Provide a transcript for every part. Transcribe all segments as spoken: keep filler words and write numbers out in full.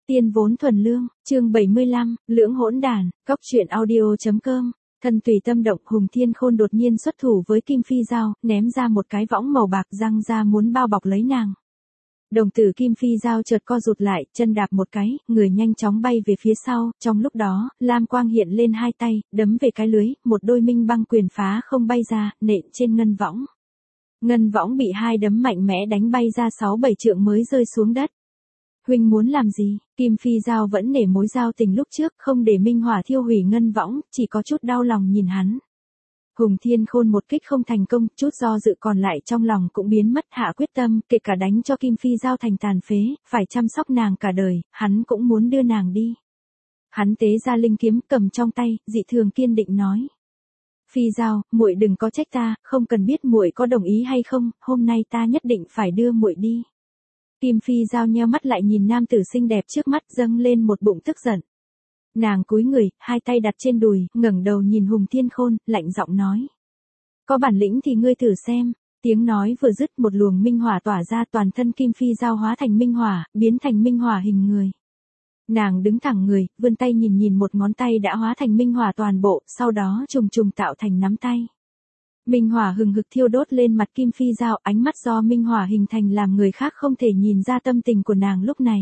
Tiên vốn thuần lương, chương bảy mươi lăm, lưỡng hỗn đàn, cóc truyện audio.com. Thân tùy tâm động, Hùng Thiên Khôn đột nhiên xuất thủ với Kim Phi Dao, ném ra một cái võng màu bạc răng ra muốn bao bọc lấy nàng. Đồng tử Kim Phi Dao chợt co rụt lại, chân đạp một cái, người nhanh chóng bay về phía sau, trong lúc đó, lam quang hiện lên hai tay, đấm về cái lưới, một đôi minh băng quyền phá không bay ra, nện trên ngân võng. Ngân võng bị hai đấm mạnh mẽ đánh bay ra sáu bảy trượng mới rơi xuống đất. Huynh muốn làm gì? Kim Phi Dao vẫn nể mối giao tình lúc trước, không để minh hỏa thiêu hủy ngân võng, chỉ có chút đau lòng nhìn hắn. Hùng Thiên Khôn một kích không thành công, chút do dự còn lại trong lòng cũng biến mất, hạ quyết tâm, kể cả đánh cho Kim Phi Dao thành tàn phế, phải chăm sóc nàng cả đời, hắn cũng muốn đưa nàng đi. Hắn tế ra linh kiếm cầm trong tay, dị thường kiên định nói: Phi Dao, muội đừng có trách ta, không cần biết muội có đồng ý hay không, hôm nay ta nhất định phải đưa muội đi. Kim Phi Dao nheo mắt lại nhìn nam tử xinh đẹp trước mắt, dâng lên một bụng tức giận. Nàng cúi người, hai tay đặt trên đùi, ngẩng đầu nhìn Hùng Thiên Khôn, lạnh giọng nói: Có bản lĩnh thì ngươi thử xem. Tiếng nói vừa dứt, một luồng minh hỏa tỏa ra, toàn thân Kim Phi Dao hóa thành minh hỏa, biến thành minh hỏa hình người. Nàng đứng thẳng người, vươn tay nhìn nhìn một ngón tay đã hóa thành minh hỏa toàn bộ, sau đó trùng trùng tạo thành nắm tay. Minh hỏa hừng hực thiêu đốt lên mặt Kim Phi Dao, ánh mắt do minh hỏa hình thành làm người khác không thể nhìn ra tâm tình của nàng lúc này.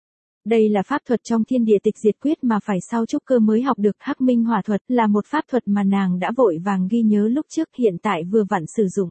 Đây là pháp thuật trong thiên địa tịch diệt quyết mà phải sau trúc cơ mới học được. Hắc minh hỏa thuật là một pháp thuật mà nàng đã vội vàng ghi nhớ lúc trước, hiện tại vừa vặn sử dụng.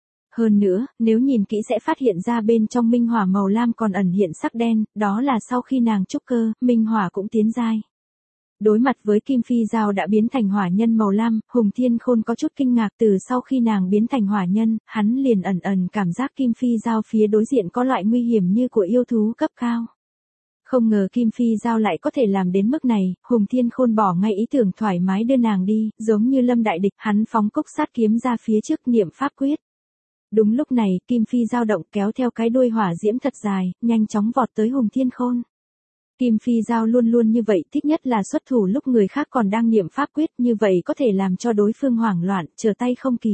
Hơn nữa, nếu nhìn kỹ sẽ phát hiện ra bên trong minh hỏa màu lam còn ẩn hiện sắc đen, đó là sau khi nàng trúc cơ, minh hỏa cũng tiến giai. Đối mặt với Kim Phi Dao đã biến thành hỏa nhân màu lam, Hùng Thiên Khôn có chút kinh ngạc. Từ sau khi nàng biến thành hỏa nhân, hắn liền ẩn ẩn cảm giác Kim Phi Dao phía đối diện có loại nguy hiểm như của yêu thú cấp cao. Không ngờ Kim Phi Dao lại có thể làm đến mức này, Hùng Thiên Khôn bỏ ngay ý tưởng thoải mái đưa nàng đi, giống như lâm đại địch, hắn phóng cốc sát kiếm ra phía trước, niệm pháp quyết. Đúng lúc này, Kim Phi Dao động, kéo theo cái đuôi hỏa diễm thật dài, nhanh chóng vọt tới Hùng Thiên Khôn. Kim Phi Dao luôn luôn như vậy, thích nhất là xuất thủ lúc người khác còn đang niệm pháp quyết, như vậy có thể làm cho đối phương hoảng loạn, trở tay không kịp.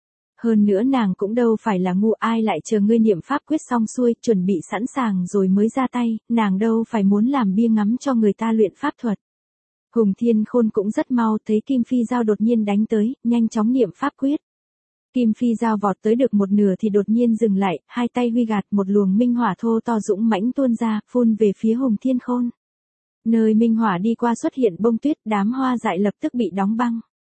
Hơn nữa nàng cũng đâu phải là ngu, ai lại chờ ngươi niệm pháp quyết xong xuôi, chuẩn bị sẵn sàng rồi mới ra tay, nàng đâu phải muốn làm bia ngắm cho người ta luyện pháp thuật. Hùng Thiên Khôn cũng rất mau, thấy Kim Phi Dao đột nhiên đánh tới, nhanh chóng niệm pháp quyết. Kim Phi Dao vọt tới được một nửa thì đột nhiên dừng lại, hai tay huy gạt, một luồng minh hỏa thô to dũng mãnh tuôn ra, phun về phía Hùng Thiên Khôn. Nơi minh hỏa đi qua xuất hiện bông tuyết, đám hoa dại lập tức bị đóng băng.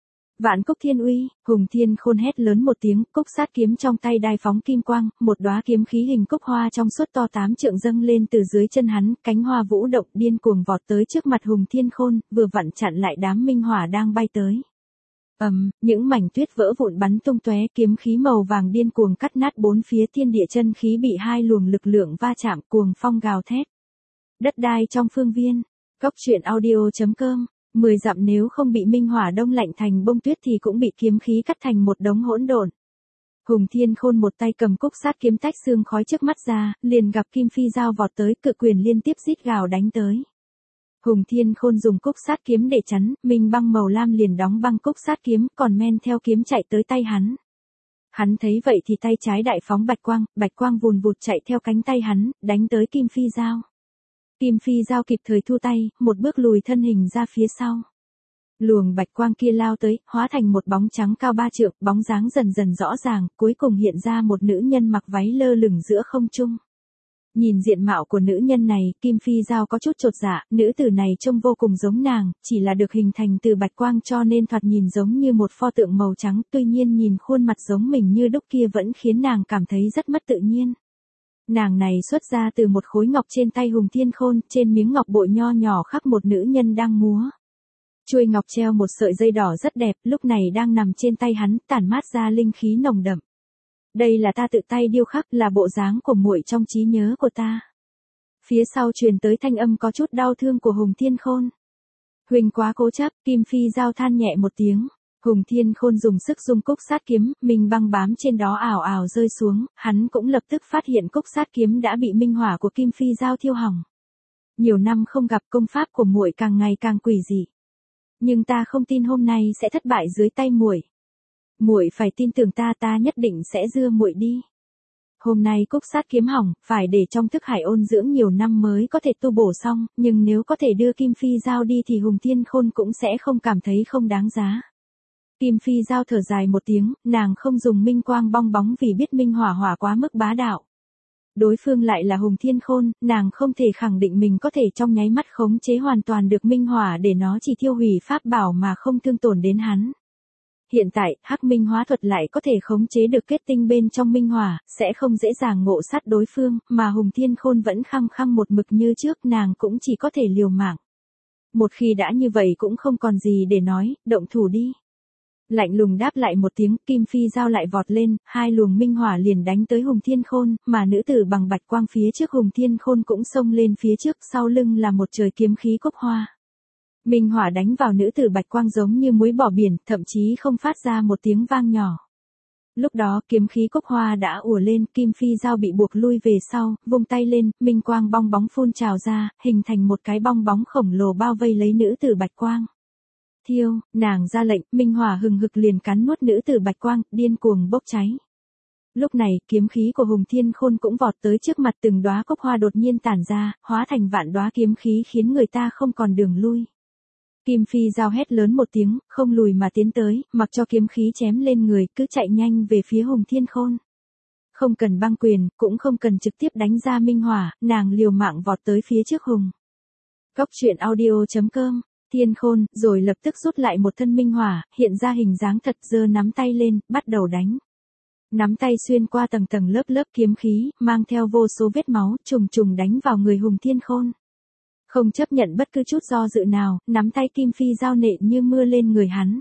Vạn Cốc Thiên Uy, Hùng Thiên Khôn hét lớn một tiếng, cốc sát kiếm trong tay đai phóng kim quang, một đóa kiếm khí hình cốc hoa trong suốt to tám trượng dâng lên từ dưới chân hắn, cánh hoa vũ động điên cuồng vọt tới trước mặt Hùng Thiên Khôn, vừa vặn chặn lại đám minh hỏa đang bay tới. Ầm, um, những mảnh tuyết vỡ vụn bắn tung tóe, kiếm khí màu vàng điên cuồng cắt nát bốn phía, thiên địa chân khí bị hai luồng lực lượng va chạm, cuồng phong gào thét. Đất đai trong phương viên. Cóc truyện audio.com. Mười dặm nếu không bị minh hỏa đông lạnh thành bông tuyết thì cũng bị kiếm khí cắt thành một đống hỗn độn. Hùng Thiên Khôn một tay cầm cúc sát kiếm tách xương khói trước mắt ra, liền gặp Kim Phi Dao vọt tới, cự quyền liên tiếp rít gào đánh tới. Hùng Thiên Khôn dùng cúc sát kiếm để chắn, minh băng màu lam liền đóng băng cúc sát kiếm, còn men theo kiếm chạy tới tay hắn. Hắn thấy vậy thì tay trái đại phóng bạch quang, bạch quang vùn vụt chạy theo cánh tay hắn, đánh tới Kim Phi Dao. Kim Phi Dao kịp thời thu tay, một bước lùi thân hình ra phía sau. Luồng bạch quang kia lao tới, hóa thành một bóng trắng cao ba trượng, bóng dáng dần dần rõ ràng, cuối cùng hiện ra một nữ nhân mặc váy lơ lửng giữa không trung. Nhìn diện mạo của nữ nhân này, Kim Phi Dao có chút chột dạ, nữ tử này trông vô cùng giống nàng, chỉ là được hình thành từ bạch quang cho nên thoạt nhìn giống như một pho tượng màu trắng, tuy nhiên nhìn khuôn mặt giống mình như đúc kia vẫn khiến nàng cảm thấy rất mất tự nhiên. Nàng này xuất ra từ một khối ngọc trên tay Hùng Thiên Khôn, trên miếng ngọc bội nho nhỏ khắc một nữ nhân đang múa. Chuôi ngọc treo một sợi dây đỏ rất đẹp, lúc này đang nằm trên tay hắn, tản mát ra linh khí nồng đậm. Đây là ta tự tay điêu khắc, là bộ dáng của muội trong trí nhớ của ta. Phía sau truyền tới thanh âm có chút đau thương của Hùng Thiên Khôn. Huỳnh quá cố chấp, Kim Phi Dao than nhẹ một tiếng. Hùng Thiên Khôn dùng sức dung cúc sát kiếm, minh băng bám trên đó ảo ảo rơi xuống, hắn cũng lập tức phát hiện cúc sát kiếm đã bị minh hỏa của Kim Phi Dao thiêu hỏng. Nhiều năm không gặp, công pháp của muội càng ngày càng quỷ dị. Nhưng ta không tin hôm nay sẽ thất bại dưới tay muội. Muội phải tin tưởng ta, ta nhất định sẽ đưa muội đi. Hôm nay cúc sát kiếm hỏng, phải để trong thức hải ôn dưỡng nhiều năm mới có thể tu bổ xong, nhưng nếu có thể đưa Kim Phi Giao đi thì Hùng Thiên Khôn cũng sẽ không cảm thấy không đáng giá. Kim Phi Giao thở dài một tiếng, nàng không dùng minh quang bong bóng vì biết minh hỏa hỏa quá mức bá đạo. Đối phương lại là Hùng Thiên Khôn, nàng không thể khẳng định mình có thể trong nháy mắt khống chế hoàn toàn được minh hỏa để nó chỉ thiêu hủy pháp bảo mà không thương tổn đến hắn. Hiện tại, hắc minh hóa thuật lại có thể khống chế được kết tinh bên trong minh hỏa, sẽ không dễ dàng ngộ sát đối phương, mà Hùng Thiên Khôn vẫn khăng khăng một mực như trước, nàng cũng chỉ có thể liều mạng. Một khi đã như vậy cũng không còn gì để nói, động thủ đi. Lạnh lùng đáp lại một tiếng, Kim Phi Giao lại vọt lên, hai luồng minh hỏa liền đánh tới Hùng Thiên Khôn, mà nữ tử bằng bạch quang phía trước Hùng Thiên Khôn cũng xông lên phía trước, sau lưng là một trời kiếm khí cốc hoa. Minh hỏa đánh vào nữ tử bạch quang giống như muối bỏ biển, thậm chí không phát ra một tiếng vang nhỏ. Lúc đó kiếm khí cốc hoa đã ùa lên, Kim Phi Giao bị buộc lui về sau, vung tay lên, minh quang bong bóng phun trào ra, hình thành một cái bong bóng khổng lồ bao vây lấy nữ tử bạch quang. Thiêu, nàng ra lệnh, minh hỏa hừng hực liền cắn nuốt nữ tử bạch quang, điên cuồng bốc cháy. Lúc này, kiếm khí của Hùng Thiên Khôn cũng vọt tới trước mặt, từng đóa cốc hoa đột nhiên tản ra, hóa thành vạn đóa kiếm khí khiến người ta không còn đường lui. Kim Phi Giao hét lớn một tiếng, không lùi mà tiến tới, mặc cho kiếm khí chém lên người, cứ chạy nhanh về phía Hùng Thiên Khôn. Không cần băng quyền, cũng không cần trực tiếp đánh ra minh hỏa, nàng liều mạng vọt tới phía trước Hùng. Góc truyện audio chấm com, Thiên Khôn, rồi lập tức rút lại một thân minh hỏa, hiện ra hình dáng thật, giơ nắm tay lên, bắt đầu đánh. Nắm tay xuyên qua tầng tầng lớp lớp kiếm khí, mang theo vô số vết máu, trùng trùng đánh vào người Hùng Thiên Khôn. Không chấp nhận bất cứ chút do dự nào, nắm tay Kim Phi Giao nện như mưa lên người hắn.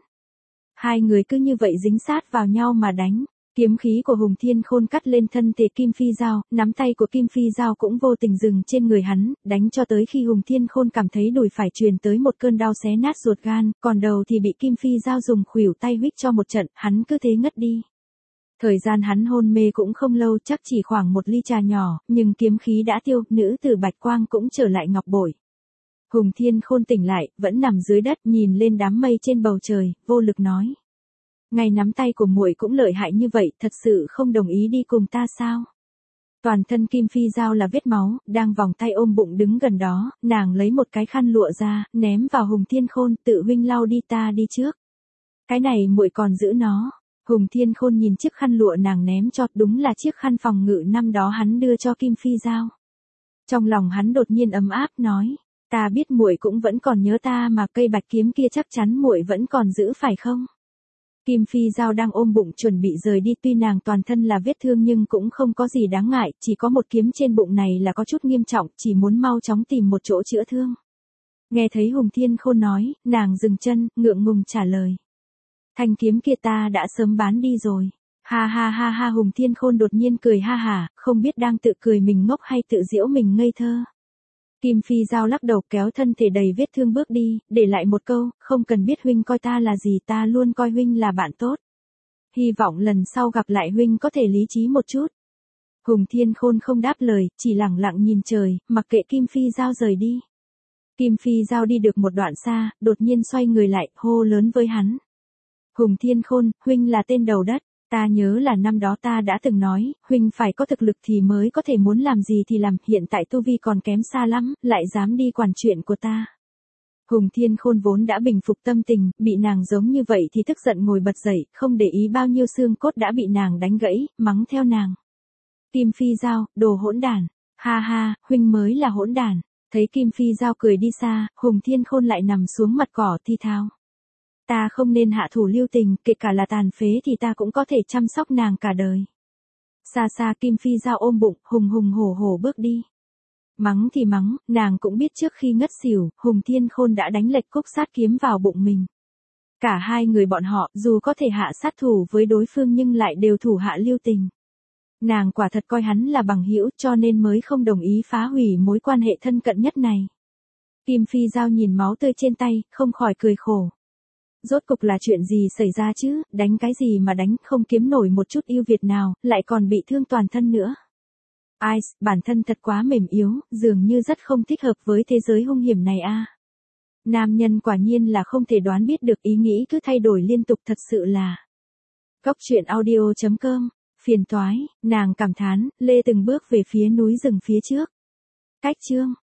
Hai người cứ như vậy dính sát vào nhau mà đánh. Kiếm khí của Hùng Thiên Khôn cắt lên thân thể Kim Phi Giao, nắm tay của Kim Phi Giao cũng vô tình dừng trên người hắn, đánh cho tới khi Hùng Thiên Khôn cảm thấy đùi phải truyền tới một cơn đau xé nát ruột gan, còn đầu thì bị Kim Phi Giao dùng khuỷu tay huých cho một trận, hắn cứ thế ngất đi. Thời gian hắn hôn mê cũng không lâu, chắc chỉ khoảng một ly trà nhỏ, nhưng kiếm khí đã tiêu, nữ tử bạch quang cũng trở lại ngọc bội. Hùng Thiên Khôn tỉnh lại, vẫn nằm dưới đất, nhìn lên đám mây trên bầu trời, vô lực nói: "Ngay nắm tay của muội cũng lợi hại như vậy, thật sự không đồng ý đi cùng ta sao?" Toàn thân Kim Phi Giao là vết máu, đang vòng tay ôm bụng đứng gần đó, nàng lấy một cái khăn lụa ra, ném vào Hùng Thiên Khôn, "Tự huynh lau đi, ta đi trước. Cái này muội còn giữ nó." Hùng Thiên Khôn nhìn chiếc khăn lụa nàng ném cho, đúng là chiếc khăn phòng ngự năm đó hắn đưa cho Kim Phi Giao. Trong lòng hắn đột nhiên ấm áp nói: "Ta biết muội cũng vẫn còn nhớ ta mà, cây bạch kiếm kia chắc chắn muội vẫn còn giữ phải không?" Kim Phi Giao đang ôm bụng chuẩn bị rời đi, tuy nàng toàn thân là vết thương nhưng cũng không có gì đáng ngại, chỉ có một kiếm trên bụng này là có chút nghiêm trọng, chỉ muốn mau chóng tìm một chỗ chữa thương. Nghe thấy Hùng Thiên Khôn nói, nàng dừng chân, ngượng ngùng trả lời: "Thanh kiếm kia ta đã sớm bán đi rồi." Ha ha ha ha, Hùng Thiên Khôn đột nhiên cười ha hả, không biết đang tự cười mình ngốc hay tự giễu mình ngây thơ. Kim Phi Giao lắc đầu kéo thân thể đầy vết thương bước đi, để lại một câu: "Không cần biết huynh coi ta là gì, ta luôn coi huynh là bạn tốt. Hy vọng lần sau gặp lại huynh có thể lý trí một chút." Hùng Thiên Khôn không đáp lời, chỉ lặng lặng nhìn trời, mặc kệ Kim Phi Giao rời đi. Kim Phi Giao đi được một đoạn xa, đột nhiên xoay người lại, hô lớn với hắn: "Hùng Thiên Khôn, huynh là tên đầu đất. Ta nhớ là năm đó ta đã từng nói, huynh phải có thực lực thì mới có thể muốn làm gì thì làm, hiện tại tu vi còn kém xa lắm, lại dám đi quản chuyện của ta." Hùng Thiên Khôn vốn đã bình phục tâm tình, bị nàng giống như vậy thì tức giận ngồi bật dậy, không để ý bao nhiêu xương cốt đã bị nàng đánh gãy, mắng theo nàng: "Kim Phi Giao, đồ hỗn đản. Ha ha, huynh mới là hỗn đản." Thấy Kim Phi Giao cười đi xa, Hùng Thiên Khôn lại nằm xuống mặt cỏ thi thao: "Ta không nên hạ thủ lưu tình, kể cả là tàn phế thì ta cũng có thể chăm sóc nàng cả đời." Xa xa Kim Phi Giao ôm bụng, hùng hùng hổ hổ bước đi. Mắng thì mắng, nàng cũng biết trước khi ngất xỉu, Hùng Thiên Khôn đã đánh lệch cúc sát kiếm vào bụng mình. Cả hai người bọn họ, dù có thể hạ sát thủ với đối phương nhưng lại đều thủ hạ lưu tình. Nàng quả thật coi hắn là bằng hữu, cho nên mới không đồng ý phá hủy mối quan hệ thân cận nhất này. Kim Phi Giao nhìn máu tươi trên tay, không khỏi cười khổ. Rốt cục là chuyện gì xảy ra chứ, đánh cái gì mà đánh, không kiếm nổi một chút ưu việt nào, lại còn bị thương toàn thân nữa. Ai, bản thân thật quá mềm yếu, dường như rất không thích hợp với thế giới hung hiểm này a. Nam nhân quả nhiên là không thể đoán biết được, ý nghĩ cứ thay đổi liên tục, thật sự là. Góc truyện audio chấm com Phiền toái, nàng cảm thán, lê từng bước về phía núi rừng phía trước. Cách chương